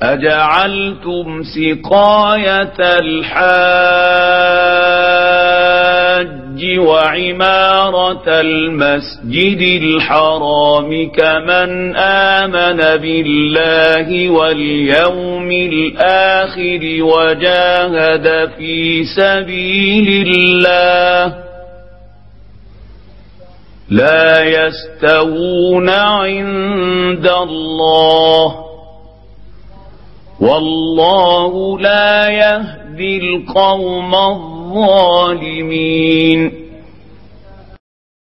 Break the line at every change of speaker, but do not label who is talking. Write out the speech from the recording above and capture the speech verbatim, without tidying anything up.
أجعلتم سقاية الحاج وعمارة المسجد الحرام كمن آمن بالله واليوم الآخر وجاهد في سبيل الله لا يستوون عند الله والله لا يهدي القوم الظالمين.